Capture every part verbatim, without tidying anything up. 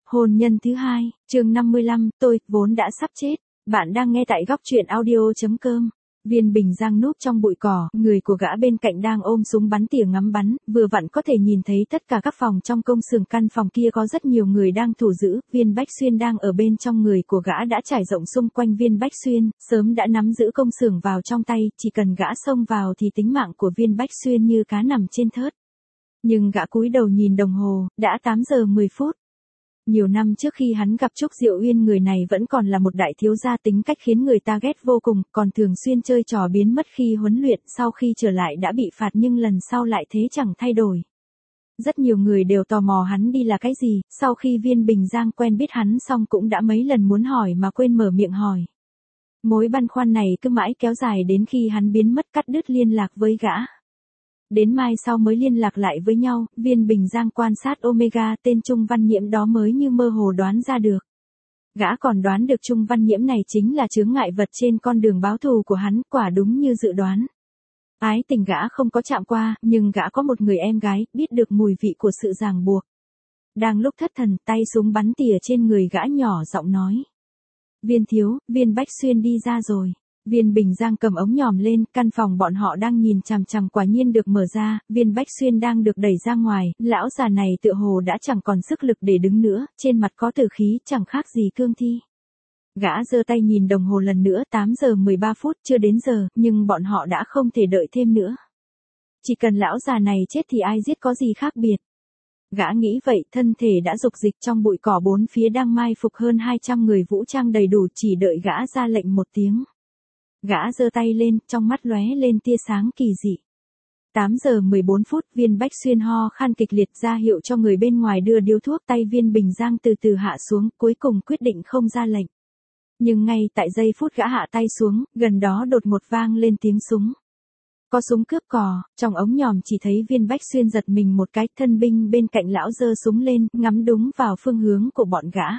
Hôn nhân thứ hai, chương năm mươi lăm, tôi, vốn đã sắp chết. Bạn đang nghe tại góc truyện audio.com. Viên Bình Giang núp trong bụi cỏ, người của gã bên cạnh đang ôm súng bắn tỉa ngắm bắn, vừa vặn có thể nhìn thấy tất cả các phòng trong công xưởng. Căn phòng kia có rất nhiều người đang thủ giữ, Viên Bách Xuyên đang ở bên trong. Người của gã đã trải rộng xung quanh Viên Bách Xuyên, sớm đã nắm giữ công xưởng vào trong tay, chỉ cần gã xông vào thì tính mạng của Viên Bách Xuyên như cá nằm trên thớt. Nhưng gã cúi đầu nhìn đồng hồ, đã tám giờ mười phút. Nhiều năm trước khi hắn gặp Trúc Diệu Uyên, người này vẫn còn là một đại thiếu gia, tính cách khiến người ta ghét vô cùng, còn thường xuyên chơi trò biến mất khi huấn luyện, sau khi trở lại đã bị phạt nhưng lần sau lại thế chẳng thay đổi. Rất nhiều người đều tò mò hắn đi là cái gì, sau khi Viên Bình Giang quen biết hắn xong cũng đã mấy lần muốn hỏi mà quên mở miệng hỏi. Mối băn khoăn này cứ mãi kéo dài đến khi hắn biến mất, cắt đứt liên lạc với gã. Đến mai sau mới liên lạc lại với nhau, Viên Bình Giang quan sát Omega, tên Trung Văn Nhiễm đó mới như mơ hồ đoán ra được. Gã còn đoán được Trung Văn Nhiễm này chính là chướng ngại vật trên con đường báo thù của hắn, quả đúng như dự đoán. Ái tình gã không có chạm qua, nhưng gã có một người em gái, biết được mùi vị của sự ràng buộc. Đang lúc thất thần, tay súng bắn tỉa trên người gã nhỏ giọng nói. Viên thiếu, Viên Bách Xuyên đi ra rồi. Viên Bình Giang cầm ống nhòm lên, căn phòng bọn họ đang nhìn chằm chằm quả nhiên được mở ra, Viên Bách Xuyên đang được đẩy ra ngoài, lão già này tựa hồ đã chẳng còn sức lực để đứng nữa, trên mặt có tử khí, chẳng khác gì cương thi. Gã giơ tay nhìn đồng hồ lần nữa, tám giờ mười ba phút, chưa đến giờ, nhưng bọn họ đã không thể đợi thêm nữa. Chỉ cần lão già này chết thì ai giết có gì khác biệt. Gã nghĩ vậy, thân thể đã dục dịch. Trong bụi cỏ bốn phía đang mai phục hơn hai trăm người vũ trang đầy đủ, chỉ đợi gã ra lệnh một tiếng. Gã giơ tay lên, trong mắt lóe lên tia sáng kỳ dị. tám giờ mười bốn phút, Viên Bách Xuyên ho khan kịch liệt, ra hiệu cho người bên ngoài đưa điếu thuốc. Tay Viên Bình Giang từ từ hạ xuống, cuối cùng quyết định không ra lệnh. Nhưng ngay tại giây phút gã hạ tay xuống, gần đó đột ngột vang lên tiếng súng. Có súng cướp cò, trong ống nhòm chỉ thấy Viên Bách Xuyên giật mình một cái, thân binh bên cạnh lão giơ súng lên, ngắm đúng vào phương hướng của bọn gã.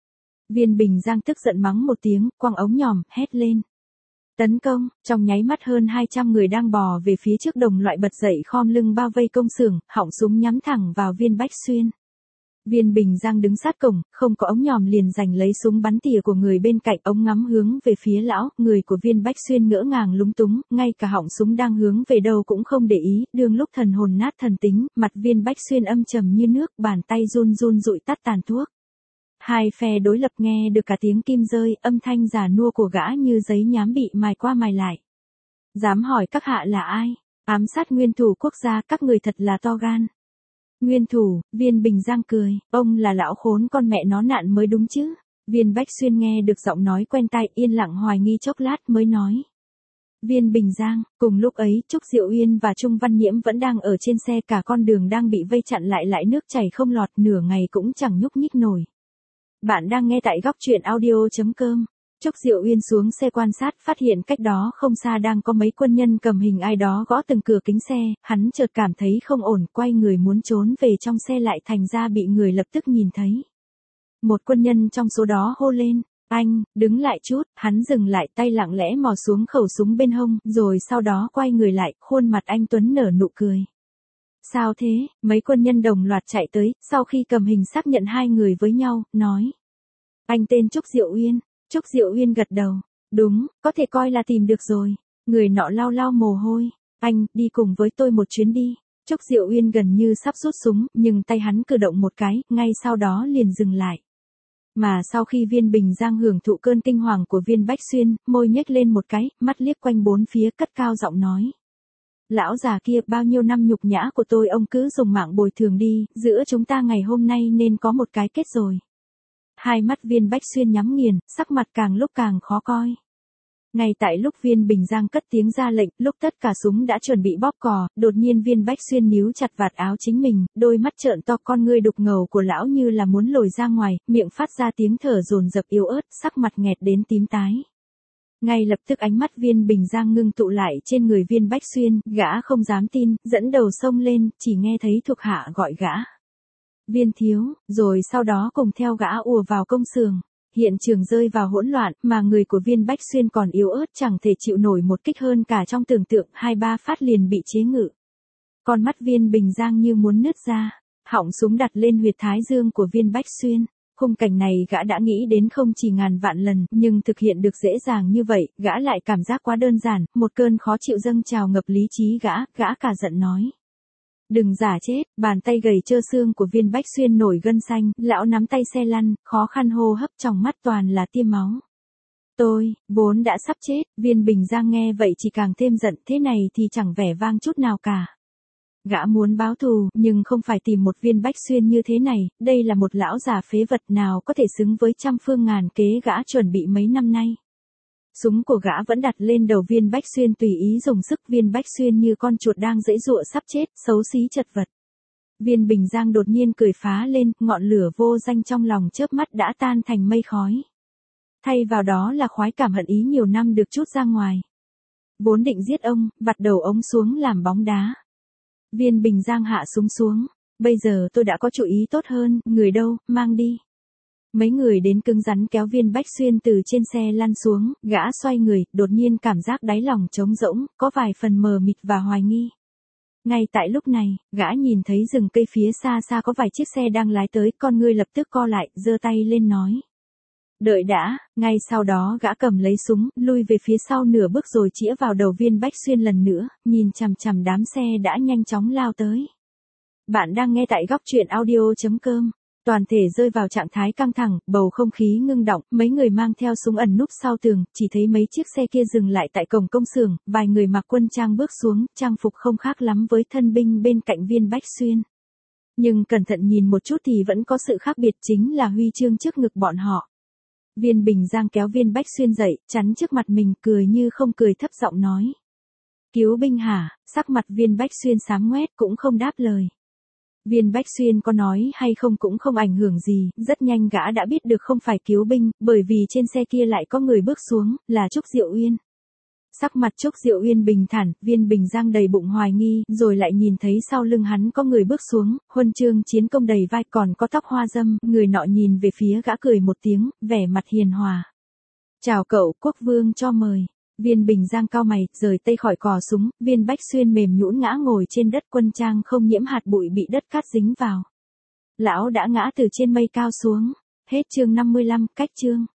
Viên Bình Giang tức giận mắng một tiếng, quăng ống nhòm, hét lên. Tấn công, trong nháy mắt hơn hai trăm người đang bò về phía trước đồng loại bật dậy khom lưng bao vây công xưởng, họng súng nhắm thẳng vào Viên Bách Xuyên. Viên Bình Giang đứng sát cổng, không có ống nhòm liền giành lấy súng bắn tỉa của người bên cạnh, ống ngắm hướng về phía lão. Người của Viên Bách Xuyên ngỡ ngàng lúng túng, ngay cả họng súng đang hướng về đâu cũng không để ý, đương lúc thần hồn nát thần tính, mặt Viên Bách Xuyên âm trầm như nước, bàn tay run run dụi tắt tàn thuốc. Hai phe đối lập nghe được cả tiếng kim rơi, âm thanh già nua của gã như giấy nhám bị mài qua mài lại. Dám hỏi các hạ là ai? Ám sát nguyên thủ quốc gia, các người thật là to gan. Nguyên thủ, Viên Bình Giang cười, ông là lão khốn con mẹ nó nạn mới đúng chứ. Viên Bách Xuyên nghe được giọng nói quen tai, yên lặng hoài nghi chốc lát mới nói. Viên Bình Giang, cùng lúc ấy Trúc Diệu Uyên và Trung Văn Nhiễm vẫn đang ở trên xe, cả con đường đang bị vây chặn lại, lại nước chảy không lọt, nửa ngày cũng chẳng nhúc nhích nổi. Bạn đang nghe tại góc truyện audio.com. Trúc Diệu Uyên xuống xe quan sát, phát hiện cách đó không xa đang có mấy quân nhân cầm hình ai đó gõ từng cửa kính xe, hắn chợt cảm thấy không ổn, quay người muốn trốn về trong xe, lại thành ra bị người lập tức nhìn thấy. Một quân nhân trong số đó hô lên, anh, đứng lại chút, hắn dừng lại, tay lặng lẽ mò xuống khẩu súng bên hông, rồi sau đó quay người lại, khuôn mặt anh tuấn nở nụ cười. Sao thế? Mấy quân nhân đồng loạt chạy tới, sau khi cầm hình xác nhận hai người với nhau, nói. Anh tên Trúc Diệu Uyên. Trúc Diệu Uyên gật đầu. Đúng, có thể coi là tìm được rồi. Người nọ lau lau mồ hôi. Anh, đi cùng với tôi một chuyến đi. Trúc Diệu Uyên gần như sắp rút súng, nhưng tay hắn cử động một cái, ngay sau đó liền dừng lại. Mà sau khi Viên Bình Giang hưởng thụ cơn kinh hoàng của Viên Bách Xuyên, môi nhếch lên một cái, mắt liếc quanh bốn phía, cất cao giọng nói. Lão già kia, bao nhiêu năm nhục nhã của tôi ông cứ dùng mạng bồi thường đi, giữa chúng ta ngày hôm nay nên có một cái kết rồi. Hai mắt Viên Bách Xuyên nhắm nghiền, sắc mặt càng lúc càng khó coi. Ngay tại lúc Viên Bình Giang cất tiếng ra lệnh, lúc tất cả súng đã chuẩn bị bóp cò, đột nhiên Viên Bách Xuyên níu chặt vạt áo chính mình, đôi mắt trợn to, con ngươi đục ngầu của lão như là muốn lồi ra ngoài, miệng phát ra tiếng thở dồn dập yếu ớt, sắc mặt nghẹt đến tím tái. Ngay lập tức ánh mắt Viên Bình Giang ngưng tụ lại trên người Viên Bách Xuyên, gã không dám tin, dẫn đầu xông lên, chỉ nghe thấy thuộc hạ gọi gã. Viên thiếu, rồi sau đó cùng theo gã ùa vào công xưởng. Hiện trường rơi vào hỗn loạn, mà người của Viên Bách Xuyên còn yếu ớt, chẳng thể chịu nổi một kích hơn cả trong tưởng tượng, hai ba phát liền bị chế ngự. Con mắt Viên Bình Giang như muốn nứt ra, họng súng đặt lên huyệt thái dương của Viên Bách Xuyên. Khung cảnh này gã đã nghĩ đến không chỉ ngàn vạn lần, nhưng thực hiện được dễ dàng như vậy, gã lại cảm giác quá đơn giản, một cơn khó chịu dâng trào ngập lý trí gã, gã cả giận nói. Đừng giả chết, bàn tay gầy trơ xương của Viên Bách Xuyên nổi gân xanh, lão nắm tay xe lăn, khó khăn hô hấp trong mắt toàn là tia máu. Tôi, vốn đã sắp chết, Viên Bình Giang nghe vậy chỉ càng thêm giận, thế này thì chẳng vẻ vang chút nào cả. Gã muốn báo thù, nhưng không phải tìm một Viên Bách Xuyên như thế này, đây là một lão già phế vật nào có thể xứng với trăm phương ngàn kế gã chuẩn bị mấy năm nay. Súng của gã vẫn đặt lên đầu Viên Bách Xuyên tùy ý dùng sức, Viên Bách Xuyên như con chuột đang giãy giụa sắp chết, xấu xí chật vật. Viên Bình Giang đột nhiên cười phá lên, ngọn lửa vô danh trong lòng chớp mắt đã tan thành mây khói. Thay vào đó là khoái cảm hận ý nhiều năm được trút ra ngoài. Vốn định giết ông, vặt đầu ống xuống làm bóng đá. Viên Bình Giang hạ súng xuống. Bây giờ tôi đã có chủ ý tốt hơn, người đâu, mang đi. Mấy người đến cứng rắn kéo Viên Bách Xuyên từ trên xe lăn xuống, gã xoay người, đột nhiên cảm giác đáy lòng trống rỗng, có vài phần mờ mịt và hoài nghi. Ngay tại lúc này, gã nhìn thấy rừng cây phía xa xa có vài chiếc xe đang lái tới, con ngươi lập tức co lại, giơ tay lên nói. Đợi đã, ngay sau đó gã cầm lấy súng, lui về phía sau nửa bước rồi chĩa vào đầu Viên Bách Xuyên lần nữa, nhìn chằm chằm đám xe đã nhanh chóng lao tới. Bạn đang nghe tại góc truyện audio chấm com. Toàn thể rơi vào trạng thái căng thẳng, bầu không khí ngưng động, mấy người mang theo súng ẩn núp sau tường, chỉ thấy mấy chiếc xe kia dừng lại tại cổng công xưởng, vài người mặc quân trang bước xuống, trang phục không khác lắm với thân binh bên cạnh Viên Bách Xuyên. Nhưng cẩn thận nhìn một chút thì vẫn có sự khác biệt, chính là huy chương trước ngực bọn họ. Viên Bình Giang kéo Viên Bách Xuyên dậy, chắn trước mặt mình, cười như không cười, thấp giọng nói. Cứu binh hả? Sắc mặt Viên Bách Xuyên xám ngoét cũng không đáp lời. Viên Bách Xuyên có nói hay không cũng không ảnh hưởng gì, rất nhanh gã đã biết được không phải cứu binh, bởi vì trên xe kia lại có người bước xuống, là Trúc Diệu Uyên. Sắc mặt Trúc Diệu Uyên bình thản, Viên Bình Giang đầy bụng hoài nghi, rồi lại nhìn thấy sau lưng hắn có người bước xuống, huân chương chiến công đầy vai, còn có tóc hoa dâm, người nọ nhìn về phía gã cười một tiếng, vẻ mặt hiền hòa. Chào cậu, quốc vương cho mời. Viên Bình Giang cau mày, rời tay khỏi cò súng, Viên Bách Xuyên mềm nhũn ngã ngồi trên đất, quân trang không nhiễm hạt bụi bị đất cát dính vào. Lão đã ngã từ trên mây cao xuống. Hết chương năm mươi lăm, cách chương.